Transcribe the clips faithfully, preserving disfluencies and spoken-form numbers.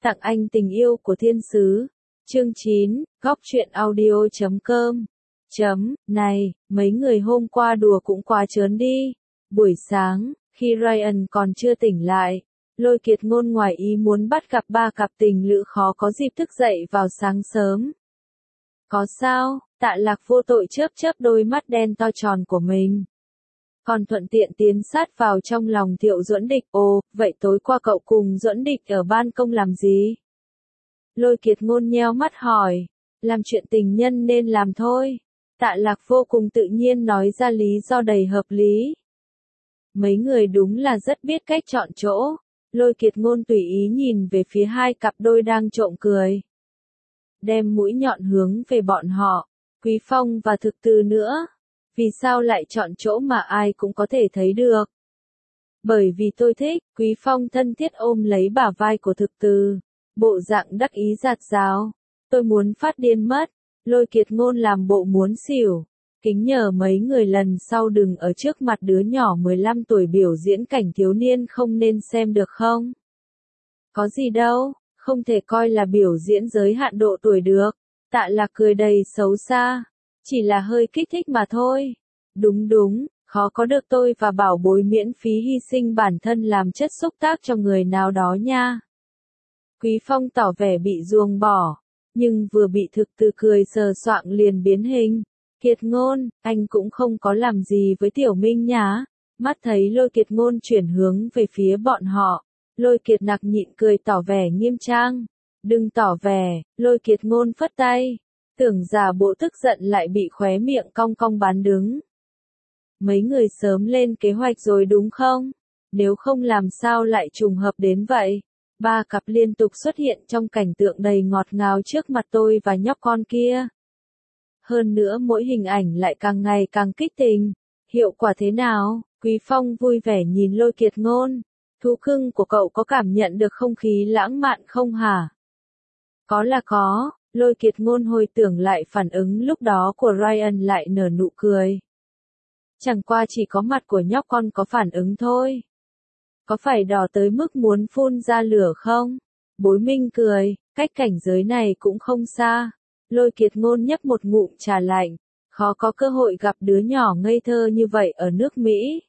Tặng anh tình yêu của thiên sứ. Chương chín, góc truyện audio chấm com. Chấm, này, mấy người hôm qua đùa cũng quá trớn đi. Buổi sáng, khi Ryan còn chưa tỉnh lại, Lôi Kiệt Ngôn ngoài ý muốn bắt gặp ba cặp tình lữ khó có dịp thức dậy vào sáng sớm. Có sao? Tạ Lạc vô tội chớp chớp đôi mắt đen to tròn của mình. Còn thuận tiện tiến sát vào trong lòng Thiệu Duẫn Địch. Ồ, vậy tối qua cậu cùng Duẫn Địch ở ban công làm gì? Lôi Kiệt Ngôn nheo mắt hỏi. Làm chuyện tình nhân nên làm thôi. Tạ Lạc vô cùng tự nhiên nói ra lý do đầy hợp lý. Mấy người đúng là rất biết cách chọn chỗ. Lôi Kiệt Ngôn tùy ý nhìn về phía hai cặp đôi đang trộm cười. Đem mũi nhọn hướng về bọn họ. Quý Phong và Thực Từ nữa. Vì sao lại chọn chỗ mà ai cũng có thể thấy được? Bởi vì tôi thích. Quý Phong thân thiết ôm lấy bả vai của Thực Từ. Bộ dạng đắc ý giạt giáo. Tôi muốn phát điên mất. Lôi Kiệt Ngôn làm bộ muốn xỉu. Kính nhờ mấy người lần sau đừng ở trước mặt đứa nhỏ mười lăm tuổi biểu diễn cảnh thiếu niên không nên xem được không? Có gì đâu, không thể coi là biểu diễn giới hạn độ tuổi được. Tạ Lạc cười đầy xấu xa. Chỉ là hơi kích thích mà thôi. Đúng đúng, khó có được tôi và bảo bối miễn phí hy sinh bản thân làm chất xúc tác cho người nào đó nha. Quý Phong tỏ vẻ bị ruồng bỏ, nhưng vừa bị Thực Từ cười sờ soạng liền biến hình. Kiệt Ngôn, anh cũng không có làm gì với Tiểu Minh nhá. Mắt thấy Lôi Kiệt Ngôn chuyển hướng về phía bọn họ. Lôi Kiệt Nặc nhịn cười tỏ vẻ nghiêm trang. Đừng tỏ vẻ, Lôi Kiệt Ngôn phất tay. Tưởng giả bộ tức giận lại bị khóe miệng cong cong bán đứng. Mấy người sớm lên kế hoạch rồi đúng không? Nếu không làm sao lại trùng hợp đến vậy? Ba cặp liên tục xuất hiện trong cảnh tượng đầy ngọt ngào trước mặt tôi và nhóc con kia. Hơn nữa mỗi hình ảnh lại càng ngày càng kích tình. Hiệu quả thế nào? Quý Phong vui vẻ nhìn Lôi Kiệt Ngôn. Thú cưng của cậu có cảm nhận được không khí lãng mạn không hả? Có là có. Lôi Kiệt Ngôn hồi tưởng lại phản ứng lúc đó của Ryan lại nở nụ cười. Chẳng qua chỉ có mặt của nhóc con có phản ứng thôi. Có phải đỏ tới mức muốn phun ra lửa không? Bối Minh cười, cách cảnh giới này cũng không xa. Lôi Kiệt Ngôn nhấp một ngụm trà lạnh, khó có cơ hội gặp đứa nhỏ ngây thơ như vậy ở nước Mỹ.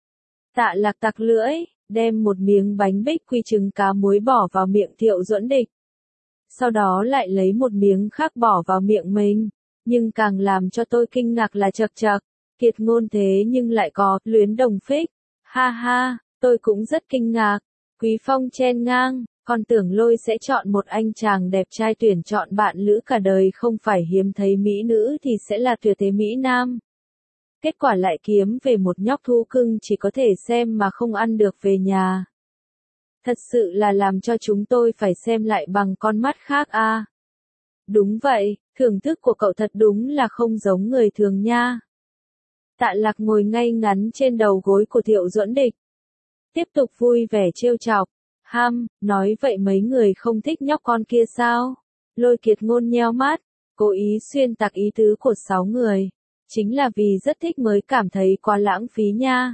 Tạ Lạc tặc lưỡi, đem một miếng bánh bích quy trứng cá muối bỏ vào miệng Thiệu Duẫn Địch. Sau đó lại lấy một miếng khác bỏ vào miệng mình, nhưng càng làm cho tôi kinh ngạc là chật chật. Kiệt Ngôn thế nhưng lại có luyến đồng phích. Ha ha, tôi cũng rất kinh ngạc. Quý Phong chen ngang. Con tưởng Lôi sẽ chọn một anh chàng đẹp trai tuyển chọn bạn lữ cả đời không phải hiếm thấy mỹ nữ thì sẽ là tuyệt thế mỹ nam. Kết quả lại kiếm về một nhóc thú cưng chỉ có thể xem mà không ăn được về nhà. Thật sự là làm cho chúng tôi phải xem lại bằng con mắt khác a. À. Đúng vậy, thưởng thức của cậu thật đúng là không giống người thường nha. Tạ Lạc ngồi ngay ngắn trên đầu gối của Thiệu Duẫn Địch. Tiếp tục vui vẻ trêu chọc. Ham, nói vậy mấy người không thích nhóc con kia sao? Lôi Kiệt Ngôn nheo mắt, cố ý xuyên tạc ý tứ của sáu người. Chính là vì rất thích mới cảm thấy quá lãng phí nha.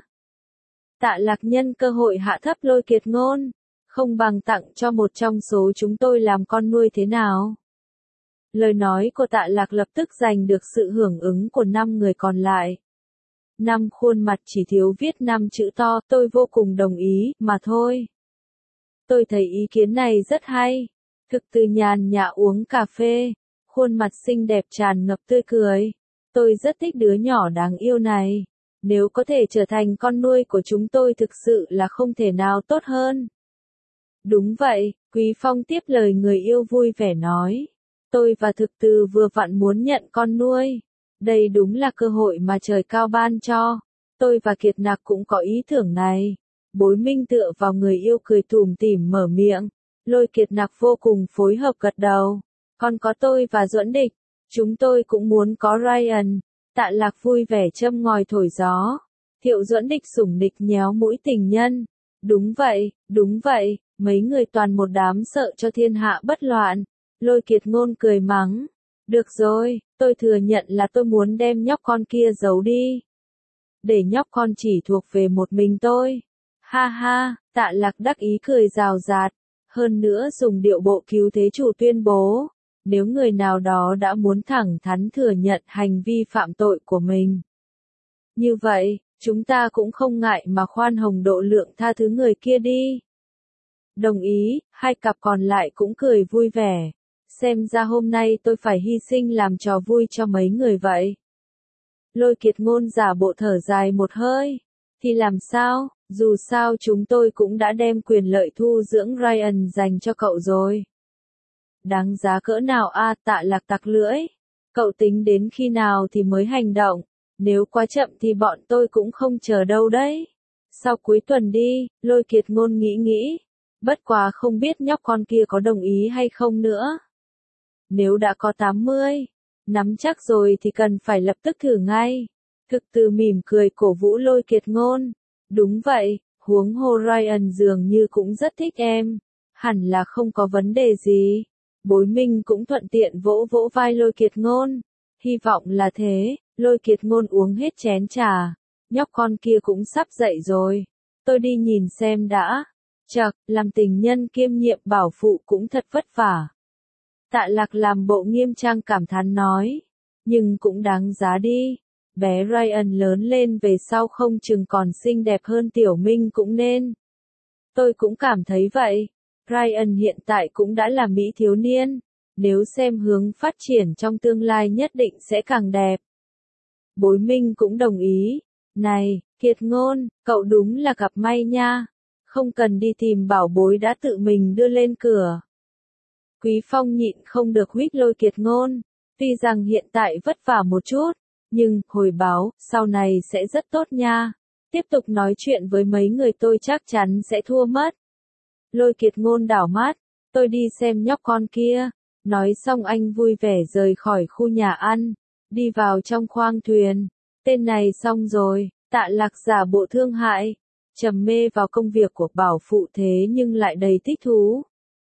Tạ Lạc nhân cơ hội hạ thấp Lôi Kiệt Ngôn. Không bằng tặng cho một trong số chúng tôi làm con nuôi thế nào? Lời nói của Tạ Lạc lập tức giành được sự hưởng ứng của năm người còn lại. Năm khuôn mặt chỉ thiếu viết năm chữ to, tôi vô cùng đồng ý, mà thôi. Tôi thấy ý kiến này rất hay. Thực Từ nhàn nhã uống cà phê, khuôn mặt xinh đẹp tràn ngập tươi cười. Tôi rất thích đứa nhỏ đáng yêu này. Nếu có thể trở thành con nuôi của chúng tôi thực sự là không thể nào tốt hơn. Đúng vậy, Quý Phong tiếp lời người yêu vui vẻ nói. Tôi và Thực Từ vừa vặn muốn nhận con nuôi. Đây đúng là cơ hội mà trời cao ban cho. Tôi và Kiệt Nặc cũng có ý tưởng này. Bối Minh tựa vào người yêu cười tủm tỉm mở miệng. Lôi Kiệt Nặc vô cùng phối hợp gật đầu. Còn có tôi và Duẫn Địch. Chúng tôi cũng muốn có Ryan. Tạ Lạc vui vẻ châm ngòi thổi gió. Thiệu Duẫn Địch sủng nịch nhéo mũi tình nhân. Đúng vậy, đúng vậy, mấy người toàn một đám sợ cho thiên hạ bất loạn. Lôi Kiệt Ngôn cười mắng. Được rồi, tôi thừa nhận là tôi muốn đem nhóc con kia giấu đi. Để nhóc con chỉ thuộc về một mình tôi. Ha ha, Tạ Lạc đắc ý cười rào rạt. Hơn nữa dùng điệu bộ cứu thế chủ tuyên bố, nếu người nào đó đã muốn thẳng thắn thừa nhận hành vi phạm tội của mình. Như vậy, chúng ta cũng không ngại mà khoan hồng độ lượng tha thứ người kia đi. Đồng ý, hai cặp còn lại cũng cười vui vẻ. Xem ra hôm nay tôi phải hy sinh làm trò vui cho mấy người vậy. Lôi Kiệt Ngôn giả bộ thở dài một hơi. Thì làm sao, dù sao chúng tôi cũng đã đem quyền lợi thu dưỡng Ryan dành cho cậu rồi. Đáng giá cỡ nào a? Tạ Lạc tặc lưỡi. Cậu tính đến khi nào thì mới hành động, nếu quá chậm thì bọn tôi cũng không chờ đâu đấy. Sau cuối tuần đi, Lôi Kiệt Ngôn nghĩ nghĩ. Bất quá không biết nhóc con kia có đồng ý hay không nữa. Nếu đã có tám mươi, nắm chắc rồi thì cần phải lập tức thử ngay. Thực từ mỉm cười cổ vũ Lôi Kiệt Ngôn. Đúng vậy, huống hồ Ryan dường như cũng rất thích em. Hẳn là không có vấn đề gì. Bối Minh cũng thuận tiện vỗ vỗ vai Lôi Kiệt Ngôn. Hy vọng là thế. Lôi Kiệt Ngôn uống hết chén trà. Nhóc con kia cũng sắp dậy rồi. Tôi đi nhìn xem đã. Chậc, làm tình nhân kiêm nhiệm bảo phụ cũng thật vất vả. Tạ Lạc làm bộ nghiêm trang cảm thán nói. Nhưng cũng đáng giá đi. Bé Ryan lớn lên về sau không chừng còn xinh đẹp hơn Tiểu Minh cũng nên. Tôi cũng cảm thấy vậy. Ryan hiện tại cũng đã là mỹ thiếu niên. Nếu xem hướng phát triển trong tương lai nhất định sẽ càng đẹp. Bối Minh cũng đồng ý. Này, Kiệt Ngôn, cậu đúng là gặp may nha. Không cần đi tìm bảo bối đã tự mình đưa lên cửa. Quý Phong nhịn không được huýt Lôi Kiệt Ngôn. Tuy rằng hiện tại vất vả một chút, nhưng, hồi báo, sau này sẽ rất tốt nha. Tiếp tục nói chuyện với mấy người tôi chắc chắn sẽ thua mất. Lôi Kiệt Ngôn đảo mắt. Tôi đi xem nhóc con kia. Nói xong anh vui vẻ rời khỏi khu nhà ăn. Đi vào trong khoang thuyền. Tên này xong rồi. Tạ Lạc giả bộ thương hại. Trầm mê vào công việc của bảo phụ thế nhưng lại đầy thích thú.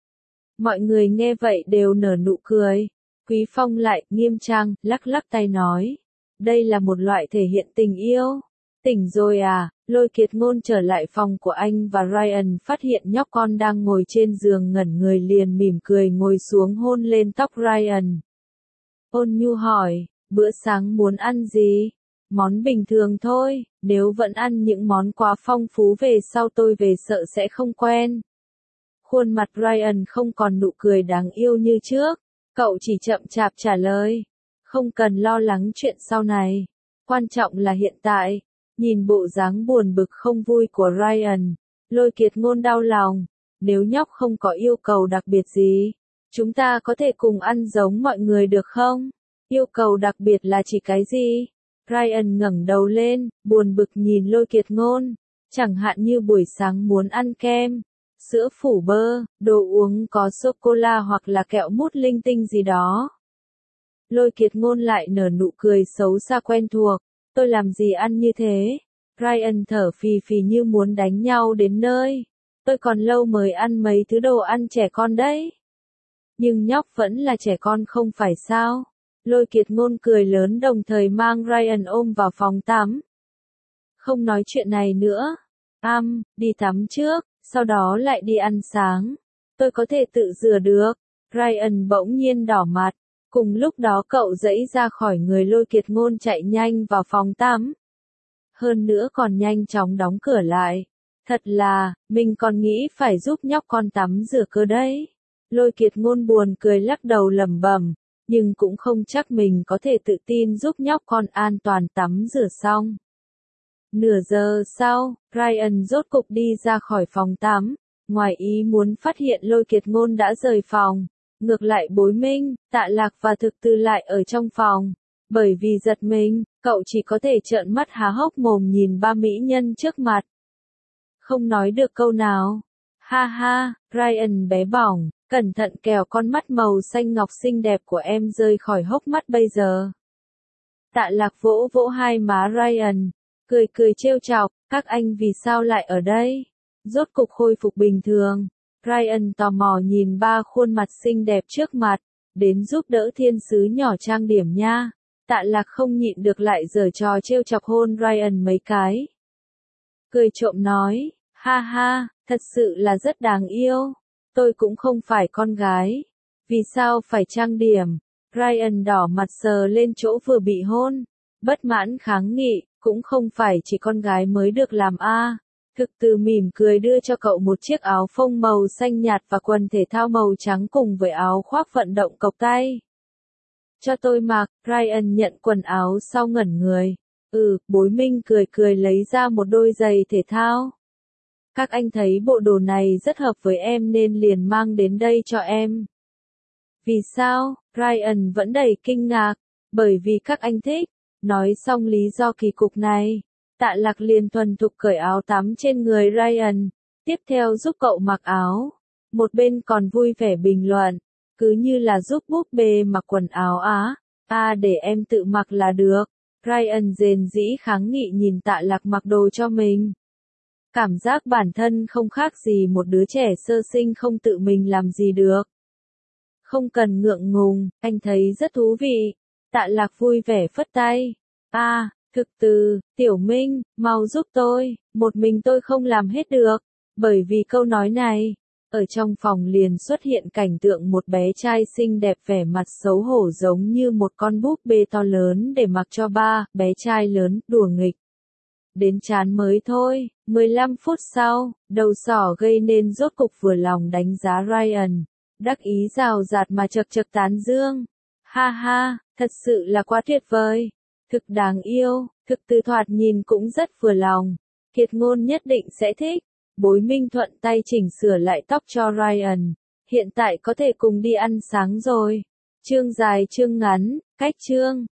Mọi người nghe vậy đều nở nụ cười. Quý Phong lại, nghiêm trang, lắc lắc tay nói. Đây là một loại thể hiện tình yêu. Tỉnh rồi à? Lôi Kiệt Ngôn trở lại phòng của anh và Ryan phát hiện nhóc con đang ngồi trên giường ngẩn người liền mỉm cười ngồi xuống hôn lên tóc Ryan. Ôn nhu hỏi, bữa sáng muốn ăn gì? Món bình thường thôi, nếu vẫn ăn những món quá phong phú về sau tôi về sợ sẽ không quen. Khuôn mặt Ryan không còn nụ cười đáng yêu như trước, cậu chỉ chậm chạp trả lời. Không cần lo lắng chuyện sau này, quan trọng là hiện tại. Nhìn bộ dáng buồn bực không vui của Ryan, Lôi Kiệt Ngôn đau lòng. Nếu nhóc không có yêu cầu đặc biệt gì, chúng ta có thể cùng ăn giống mọi người được không? Yêu cầu đặc biệt là chỉ cái gì? Ryan ngẩng đầu lên, buồn bực nhìn Lôi Kiệt Ngôn. Chẳng hạn như buổi sáng muốn ăn kem, sữa phủ bơ, đồ uống có sô-cô-la hoặc là kẹo mút linh tinh gì đó. Lôi Kiệt Ngôn lại nở nụ cười xấu xa quen thuộc. Tôi làm gì ăn như thế? Ryan thở phì phì như muốn đánh nhau đến nơi. Tôi còn lâu mới ăn mấy thứ đồ ăn trẻ con đấy. Nhưng nhóc vẫn là trẻ con không phải sao? Lôi Kiệt Ngôn cười lớn đồng thời mang Ryan ôm vào phòng tắm. Không nói chuyện này nữa. Am, đi tắm trước, sau đó lại đi ăn sáng. Tôi có thể tự rửa được. Ryan bỗng nhiên đỏ mặt. Cùng lúc đó cậu giãy ra khỏi người Lôi Kiệt Ngôn chạy nhanh vào phòng tắm. Hơn nữa còn nhanh chóng đóng cửa lại. Thật là, mình còn nghĩ phải giúp nhóc con tắm rửa cơ đấy. Lôi Kiệt Ngôn buồn cười lắc đầu lẩm bẩm, nhưng cũng không chắc mình có thể tự tin giúp nhóc con an toàn tắm rửa xong. Nửa giờ sau, Ryan rốt cục đi ra khỏi phòng tắm. Ngoài ý muốn phát hiện Lôi Kiệt Ngôn đã rời phòng. Ngược lại Bối Minh, Tạ Lạc và Thực Từ lại ở trong phòng. Bởi vì giật mình, cậu chỉ có thể trợn mắt há hốc mồm nhìn ba mỹ nhân trước mặt. Không nói được câu nào. Ha ha, Ryan bé bỏng, cẩn thận kẻo con mắt màu xanh ngọc xinh đẹp của em rơi khỏi hốc mắt bây giờ. Tạ Lạc vỗ vỗ hai má Ryan, cười cười trêu chọc, các anh vì sao lại ở đây? Rốt cục khôi phục bình thường. Ryan tò mò nhìn ba khuôn mặt xinh đẹp trước mặt, đến giúp đỡ thiên sứ nhỏ trang điểm nha. Tạ Lạc không nhịn được lại giở trò trêu chọc hôn Ryan mấy cái. Cười trộm nói, ha ha, thật sự là rất đáng yêu. Tôi cũng không phải con gái. Vì sao phải trang điểm? Ryan đỏ mặt sờ lên chỗ vừa bị hôn. Bất mãn kháng nghị, cũng không phải chỉ con gái mới được làm a. Thực từ mỉm cười đưa cho cậu một chiếc áo phông màu xanh nhạt và quần thể thao màu trắng cùng với áo khoác vận động cộc tay. Cho tôi mặc, Ryan nhận quần áo sau ngẩn người. Ừ, Bối Minh cười cười lấy ra một đôi giày thể thao. Các anh thấy bộ đồ này rất hợp với em nên liền mang đến đây cho em. Vì sao? Ryan vẫn đầy kinh ngạc. Bởi vì các anh thích. Nói xong lý do kỳ cục này. Tạ Lạc liền thuần thục cởi áo tắm trên người Ryan. Tiếp theo giúp cậu mặc áo. Một bên còn vui vẻ bình luận. Cứ như là giúp búp bê mặc quần áo á. À để em tự mặc là được. Ryan rền rĩ kháng nghị nhìn Tạ Lạc mặc đồ cho mình. Cảm giác bản thân không khác gì một đứa trẻ sơ sinh không tự mình làm gì được. Không cần ngượng ngùng, anh thấy rất thú vị. Tạ Lạc vui vẻ phất tay. À, thực từ, Tiểu Minh, mau giúp tôi, một mình tôi không làm hết được. Bởi vì câu nói này, ở trong phòng liền xuất hiện cảnh tượng một bé trai xinh đẹp vẻ mặt xấu hổ giống như một con búp bê to lớn để mặc cho ba, bé trai lớn, đùa nghịch. Đến chán mới thôi, mười lăm phút sau, đầu sỏ gây nên rốt cục vừa lòng đánh giá Ryan. Đắc ý rào rạt mà chật chật tán dương. Ha ha, thật sự là quá tuyệt vời. Thực đáng yêu, thực từ thoạt nhìn cũng rất vừa lòng. Kiệt Ngôn nhất định sẽ thích. Bối Minh thuận tay chỉnh sửa lại tóc cho Ryan. Hiện tại có thể cùng đi ăn sáng rồi. Chương dài chương ngắn, cách chương.